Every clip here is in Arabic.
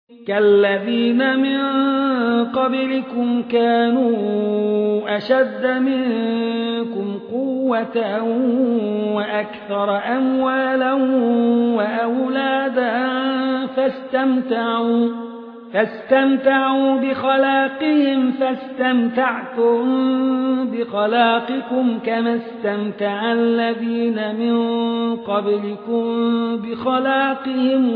كالذين من قبلكم كانوا أشد منكم قوة وأكثر أموالا وأولادا فاستمتعوا بخلاقهم فاستمتعتم بخلاقكم كما استمتع الذين من قبلكم بخلاقهم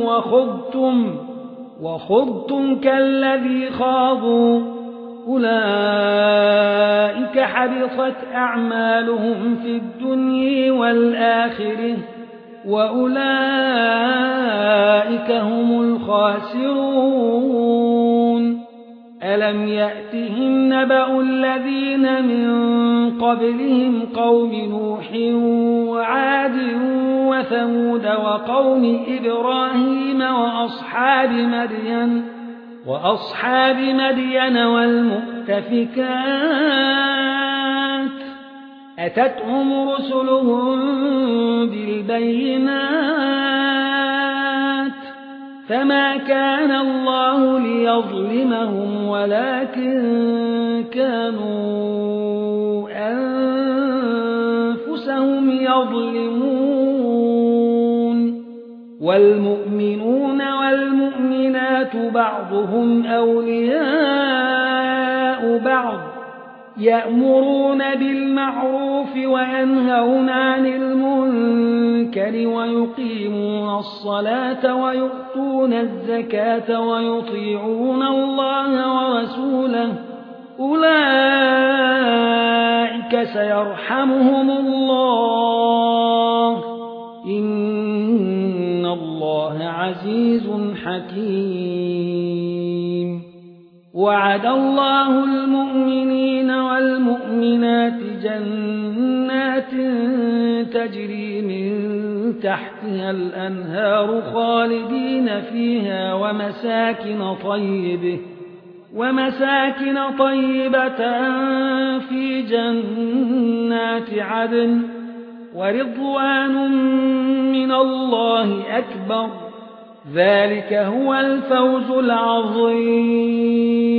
وخضتم كالذي خاضوا أولئك حبطت أعمالهم في الدنيا والآخرة وأولئك هم الخاسرون ألم يأتهم نبأ الذين من قبلهم قوم نوح وعاد وثمود وقوم إبراهيم وأصحاب مدين والمؤتفكات أتتهم رسلهم بالبينات فما كان الله ليظلمهم ولكن كانوا أنفسهم يظلمون والمؤمنون والمؤمنات بعضهم أولياء بعض يأمرون بالمعروف وينهون عن المنكر ويقيمون الصلاة ويؤتون الزكاة ويطيعون الله ورسوله أولئك سيرحمهم الله إن الله عزيز حكيم وعد الله المؤمنين والمؤمنات جنات تجري من تحتها الأنهار خالدين فيها ومساكن طيبة في جنات عدن ورضوان من الله أكبر ذلك هو الفوز العظيم